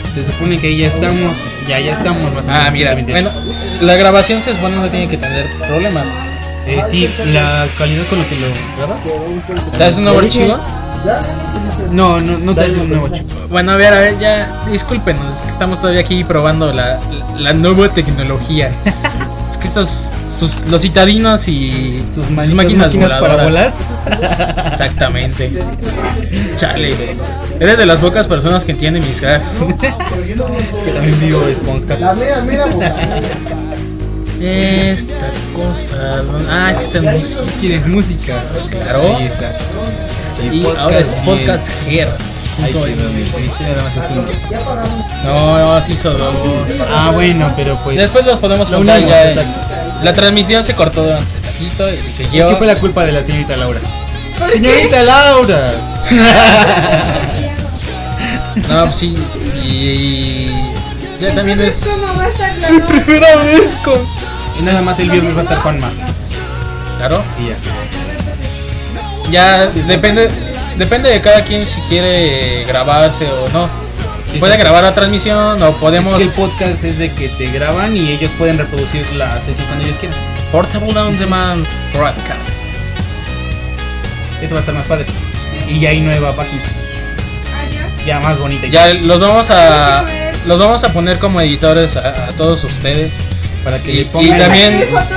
Se supone que ya estamos más o menos. Mira, bueno, la grabación se supone no tiene que tener problemas. Sí, la calidad con la que lo grabas. ¿Te haces un nuevo archivo? No te haces un nuevo archivo. Bueno, a ver, ya, discúlpenos, es que estamos todavía aquí probando la nueva tecnología. Es que los citadinos y sus máquinas para volar. Exactamente. Chale. Eres de las pocas personas que entienden mis gags. Es que también vivo esponjas. Estas cosas. Que esta música. ¿Quieres música? Claro. Ahí está. Y ahora es Podcast Hertz. No, sí hizo dos. Bueno, pero pues. Después los podemos contar ya. La transmisión se cortó durante ratito y siguió. ¿Qué fue la culpa de la señorita Laura? ¡Señorita Laura! No, pues sí. Y ya también es su primera vez con. Y nada más el viernes va a estar Juanma. Claro. Y ya depende de cada quien si quiere grabarse o no. Puede grabar la transmisión o podemos. Es que el podcast es de que te graban y ellos pueden reproducir la sesión cuando ellos quieran. Portable on Demand Broadcast. Eso va a estar más padre. Y ya hay nueva página. Ya más bonita. Ya los vamos a poner como editores a todos ustedes para que le pongan. Y también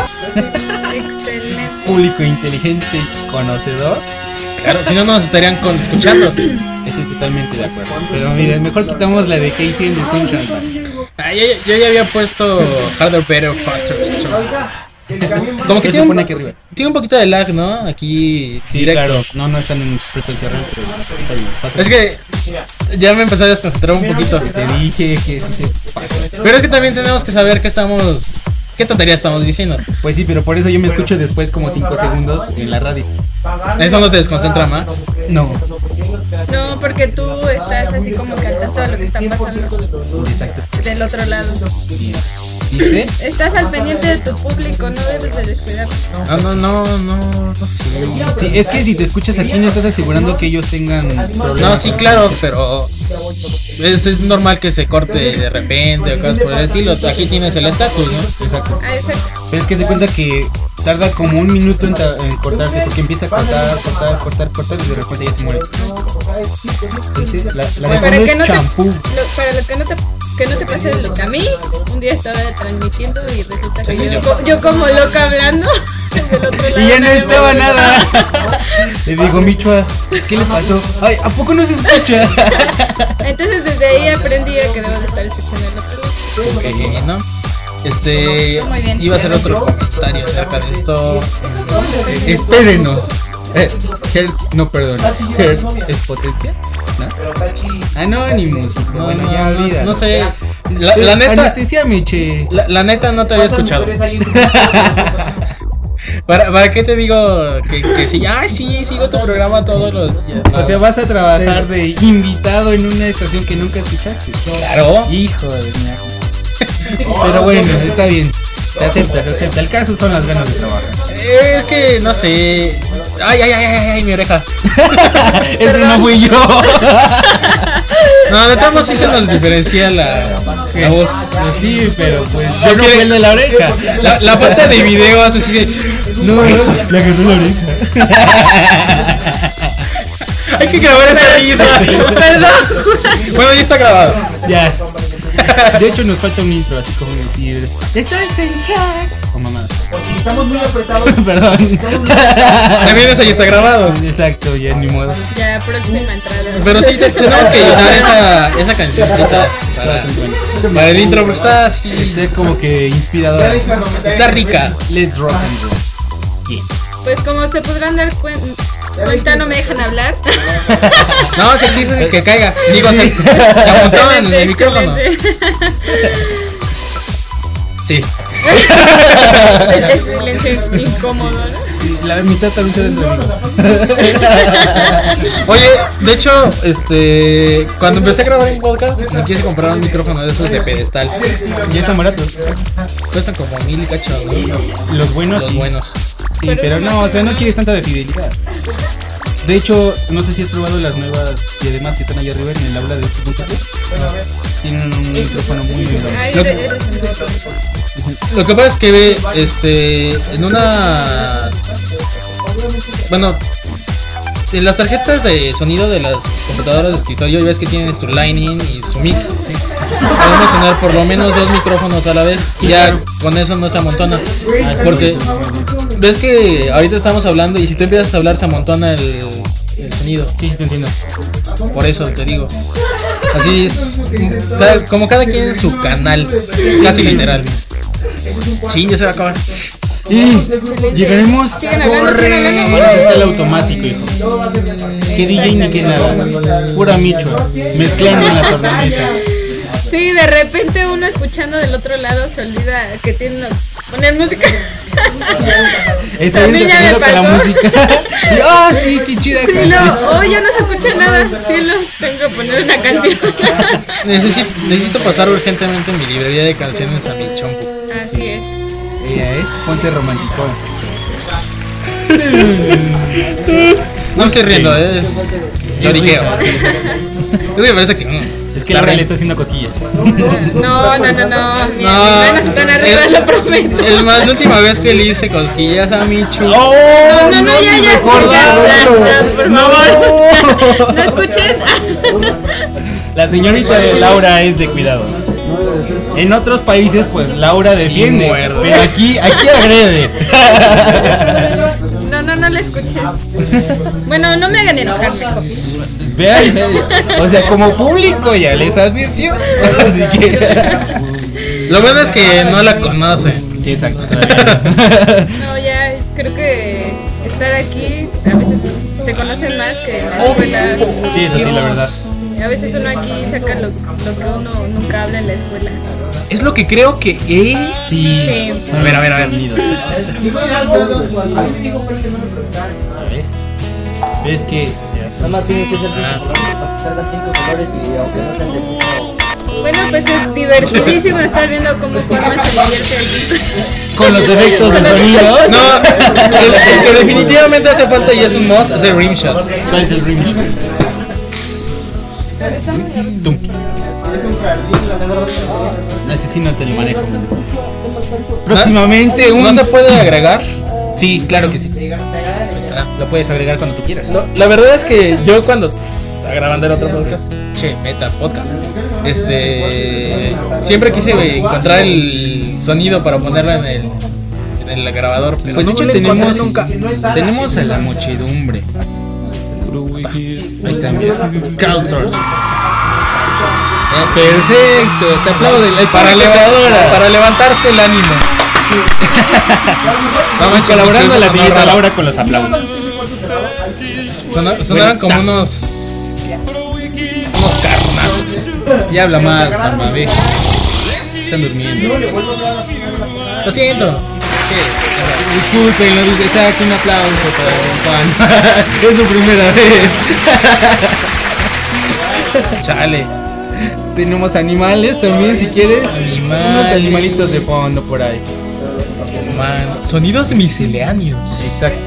excelente. Público inteligente y conocedor. Claro, si no nos estarían escuchando. Estoy totalmente de acuerdo. Pero miren, mejor quitamos la de Casey en Sunshine. Yo ya había puesto Harder, Better, Faster, Stronger. Como que tiene un poquito de lag, ¿no? Aquí sí, directo. Claro, no están en frecuencia real, pero es que ya me empezó a desconcentrar un poquito. Te dije que sí se pasa. Pero es que también tenemos que saber qué tontería estamos diciendo. Pues sí, pero por eso yo me escucho después como 5 segundos en la radio. ¿Eso no te desconcentra más? No, porque tú estás así como que al tanto de lo que está pasando. Exacto. Del otro lado. ¿Viste? Estás al pendiente de tu público, no debes de descuidarte. No sé. Sí, es que si te escuchas aquí no estás asegurando que ellos tengan problemas. No, sí, claro, pero es normal que se corte de repente o cosas por el estilo. Aquí tienes el estatus, ¿no? Exacto. Exacto. Pero es que se cuenta que tarda como 1 minuto en cortarse porque empieza a cortar y de repente ya se muere. Entonces, la de fondo es champú. Para lo que no te pase lo que a mí, un día estaba transmitiendo y resulta que yo como loca hablando del otro lado. Y ya no estaba nada. Le digo, Michoa, ¿qué le pasó? Ay, ¿a poco no se escucha? Entonces desde ahí aprendí a que debo de estar escuchando el otro lado. Ok, ¿no? Iba a hacer otro comentario acerca de esto. Espérenos. Hertz, no, perdón. Hertz es potencia, ¿no? Anonymous. Bueno, ya olvida. No sé. La neta. Anestesia, Miche. La neta no te había escuchado. ¿Para qué te digo que sí? Ay, sí, sigo tu programa todos los días. No. O sea, vas a trabajar de invitado en una estación que nunca escuchaste. Claro. Hijo de mierda. Pero bueno, está bien. Se acepta. El caso son las ganas de trabajar. Es que no sé. Ay, mi oreja. Ese no fui yo. No, de todos sí se nos diferencia la voz. Sí, pero pues yo no fui el de la oreja. La falta de video hace así de. No, le agarró la oreja. Hay que grabar esa risa. Perdón. Bueno, ya está grabado. Ya. De hecho nos falta un intro, así como decir estás en chat o mamá. O si estamos muy apretados. Perdón. También eso ya está grabado. Exacto, ya ni modo. Ya, próxima entrada. Pero sí, tenemos que llenar esa cancioncita para el intro, porque está así. Está como que inspiradora. Está rica. Let's rock and roll. Yeah. Pues como se podrán dar cuenta, ahorita no me dejan hablar. No, se dice que caiga. Digo, se apuntaban en el micrófono. Sí. El silencio incómodo, ¿no? La amistad también se dentro de mí. Oye, de hecho, cuando empecé a grabar un podcast, me quise comprar un micrófono de esos de pedestal. Ya están baratos. Cuestan como 1000 y cacho, ¿no? Los buenos. Los buenos. Sí, pero no, o sea, no quieres tanta de fidelidad. De hecho, no sé si has probado las nuevas y además que están allá arriba en el aula de este punto. tienen un micrófono muy bueno. Lo que pasa es que en una, bueno, en las tarjetas de sonido de las computadoras de escritorio, ya ves que tienen su Lightning y su mic. Sí. Podemos tener por lo menos 2 micrófonos a la vez. Y ya con eso no se amontona. Porque ves que ahorita estamos hablando y si tú empiezas a hablar se amontona el sonido. Sí, te entiendo. Por eso te digo. Así es. Como cada quien en su canal. Casi literal. Chin, ya se va a acabar. Y llegaremos. Corre. Bueno, está el automático, hijo. Que DJ ni que nada. Pura Micho. Mezclando en la tornamesa. Sí, de repente uno escuchando del otro lado se olvida que tiene que poner música. Está bien con la música. ¡Ah, oh, sí, qué chida! Sí, ya no se escucha nada. Sí, tengo que poner una canción. Necesito pasar urgentemente mi librería de canciones a mi chompo. Así es. Ponte romántico. No me estoy riendo, es lloriqueo. Es que me parece que es que Laura le está haciendo cosquillas. No. Mis manos están arriba, lo prometo. Es más, la última vez que le hice cosquillas a Michu. No, ya. Por favor. No escuchen. La señorita de Laura es de cuidado. En otros países, pues Laura defiende. Pero aquí agrede. No le escuché. Bueno, no me hagan enojar, mejor. Vean, o sea, como público ya les advirtió. Así que lo bueno es que no la conocen. Sí, exacto. No, ya creo que estar aquí a veces se conocen más que en la escuela. Sí, eso sí, la verdad. A veces uno aquí saca lo que uno nunca habla en la escuela. Es lo que creo que es. Sí. A ver. ¿Ves que nada más tiene que ser pasar las 5 colores y aunque no sean del mismo. Bueno, pues es divertidísimo estar viendo cómo Juanma se divierte aquí. Con los efectos de sonido. No, el que definitivamente hace falta y es un must es el rimshot. ¿Cuál es el rimshot? Ese sí no te lo manejo. Próximamente ¿No se puede agregar? Sí, claro que sí. Lo puedes agregar cuando tú quieras. No, la verdad es que yo cuando estaba grabando el otro podcast, Meta Podcast, siempre quise encontrar el sonido para ponerlo en el grabador, pero pues no de hecho tenemos a la muchedumbre. Ahí está, mira. Crowdsource. Perfecto, te aplaudo para levantarse el ánimo. Vamos colaborando la señorita Laura con los aplausos. Sonaron como unos carnazos. Ya habla mal, mamá, ve. Están durmiendo. Lo siento. Disculpen, lo dije, saca un aplauso para Juan. Es su primera vez. Chale. Tenemos animales también, si quieres. Unos animalitos de fondo por ahí. Sonidos misceláneos. Exacto.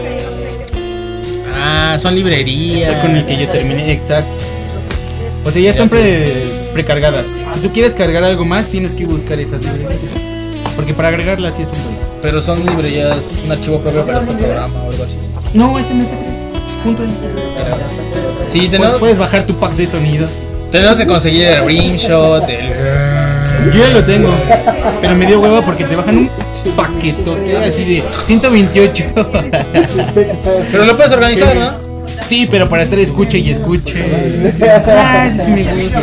Son librerías. Este con el que yo terminé, exacto. O sea, ya están precargadas. Si tú quieres cargar algo más, tienes que buscar esas librerías. Porque para agregarlas sí es un problema. Pero son librerías, un archivo propio para este programa o algo así. No, es MP3. Punto MP3. Sí, puedes bajar tu pack de sonidos. Tenemos que conseguir el rimshot, Yo ya lo tengo, pero me dio huevo porque te bajan un paquetote así de 128. Pero lo puedes organizar, ¿no? Sí, pero para estar escuche y escuche. Sí me gusta.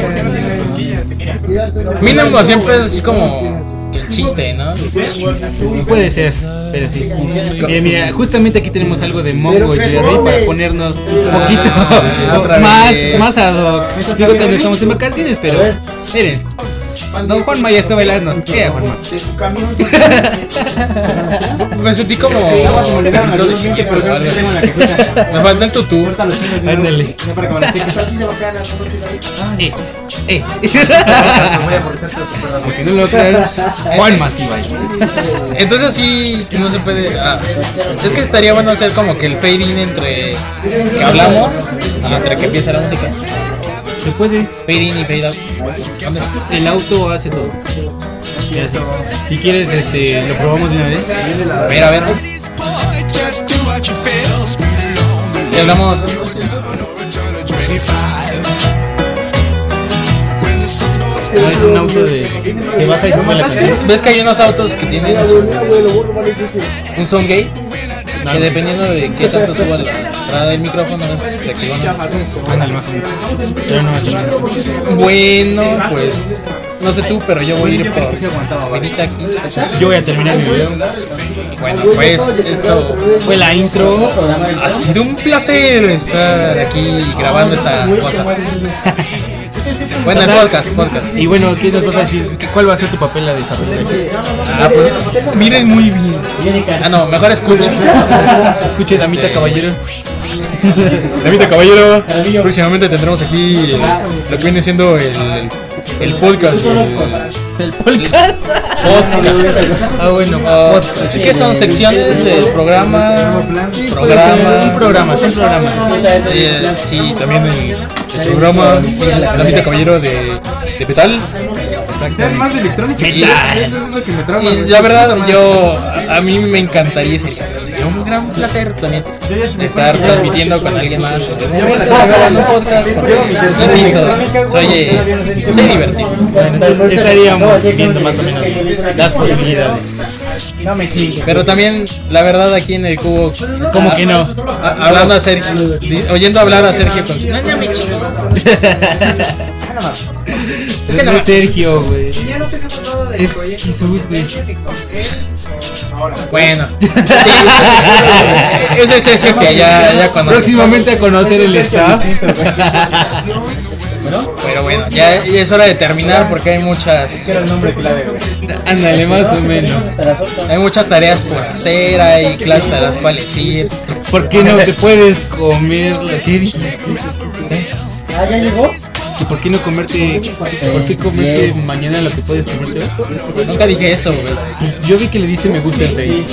Mínimo siempre es así como el chiste, ¿no? Puede ser, pero sí. Mira, justamente aquí tenemos algo de Mongo Jerry para ponernos un poquito más ad hoc. Digo, tal vez estamos en vacaciones, pero miren. Don Juanma ya está bailando. ¿Qué, Juanma? Me sentí como me falta el tutú. Ándale. Porque no lo crean, Juanma sí baila. Entonces sí, no se puede. Es que estaría bueno hacer como que el fade in entre que hablamos y entre que empieza la música. Se puede. Fade in y fade out. ¿Dónde? El auto hace todo. Ya sé. Si quieres, lo probamos de una vez. A ver. Y hablamos. Es un auto de. Se baja y sube la canción. ¿Ves que hay unos autos que tienen un sound gate? Que dependiendo de qué tanto suba la entrada del micrófono, se activa. Ándale, más o menos. Pero no más o menos. Bueno, pues no sé tú, pero yo voy a ir por ahorita aquí. Yo voy a terminar mi video. Bueno, pues esto Fue la intro. ha sido un placer estar aquí grabando esta cosa. Bueno, el podcast. Y bueno, ¿qué nos vas a decir? ¿Cuál va a ser tu papel a desarrollar? Pues miren muy bien. No, mejor escuchen. Escuche, damita caballero. Damita caballero, próximamente tendremos aquí lo que viene siendo el podcast. ¿El podcast? Bueno, Así que son secciones del programa. un programa. Sí, también el programa Damita caballero de metal. Exactamente. Y la verdad, a mí me encantaría, sería un gran placer también estar transmitiendo con alguien más. Insisto, soy divertido. Bueno, entonces estaríamos viendo más o menos las posibilidades. Pero también, la verdad, aquí en el cubo, ¿Cómo que no? hablando a Sergio, oyendo hablar a Sergio con su. No me chingo. No es Sergio, güey. Es Jesús, güey. Bueno, sí, ese es Sergio que ya conoce. Próximamente a conocer el staff. Pero bueno, ya es hora de terminar porque hay muchas. Ándale, más o menos. Hay muchas tareas por hacer, hay clases a las cuales ir. ¿Por qué no te puedes comer la que dijiste? ¿Ya llegó? ¿Y por qué no comerte? ¿Por qué comerte mañana lo que puedes comerte hoy? Nunca dije eso, güey. Yo vi que le dice me gusta el rey.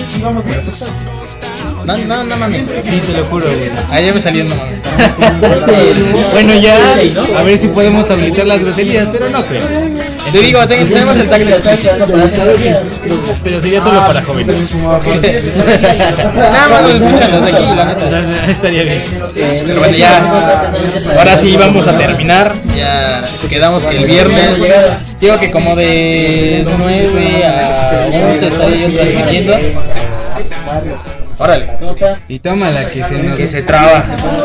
No mames. Sí, te lo juro, güey. Ya me salió, no mames. Bueno, ya, a ver si podemos habilitar las groserías, pero no creo. Te digo, tenemos el tag explícito. Pero sería solo para jóvenes. Nada más nos escuchan los de aquí, la neta. Estaría bien. Pero bueno, ya. Ahora sí vamos a terminar. Ya quedamos que el viernes. Digo que como de 9 a 11 estaré yo transmitiendo. Órale. Y tómala que se nos... Que se traba.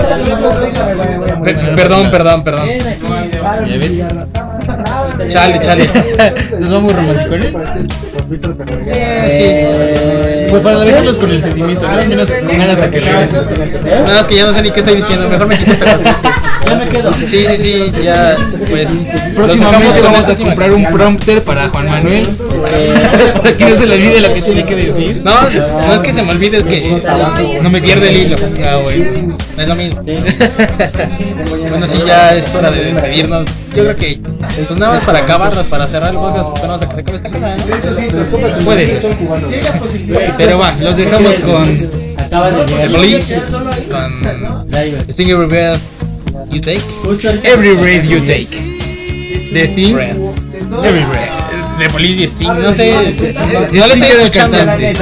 Perdón. ¿Ya ves? Chale. ¿Nos vamos romanticones? Sí. Pues para dejarlos con el sentimiento, ¿no? Menos con ganas a que regresen. Nada más que ya no sé ni qué estoy diciendo. Mejor me quito esta cosa. Ya me quedo. Sí. Ya, pues. Próximamente vamos a comprar un prompter para Juan Manuel. Para que no se le olvide lo que tiene que decir. No es que se me olvide, es que no me pierde el hilo. Bueno. No es lo mismo. Bueno, sí, ya es hora de despedirnos. Yo creo que, pues nada más para acabarlas, para cerrar el podcast, esperamos a que se acabe esta cosa, ¿no? Puede ser. Pero va, los dejamos con The Police, con Sting Every Breath You Take. Every Breath You Take. De Sting. Every Breath. The Police y Sting, no sé. No le estoy escuchando.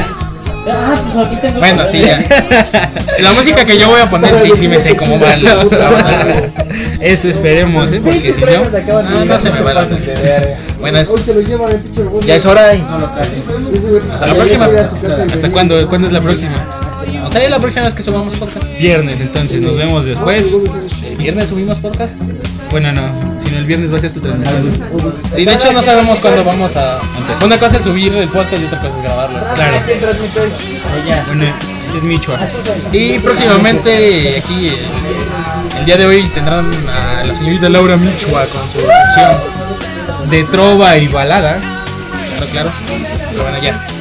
Bueno, sí, ya. La música que yo voy a poner, sí me sé cómo va. Eso esperemos, porque si no, no se me va la. Bueno, ya es hora. Hasta la próxima. ¿Hasta cuándo? ¿Cuándo es la próxima? O sea, la próxima vez que subamos podcast. Viernes, entonces nos vemos después. ¿El viernes subimos podcast? Bueno, no, sino el viernes va a ser tu transmisión. Sí, de hecho no sabemos cuándo vamos a. Una cosa es subir el podcast y otra cosa es grabarlo. Claro. Bueno, es Michoa. Y próximamente aquí el día de hoy tendrán a la señorita Laura Michoa con su sección De trova y balada. Claro. Pero bueno, ya.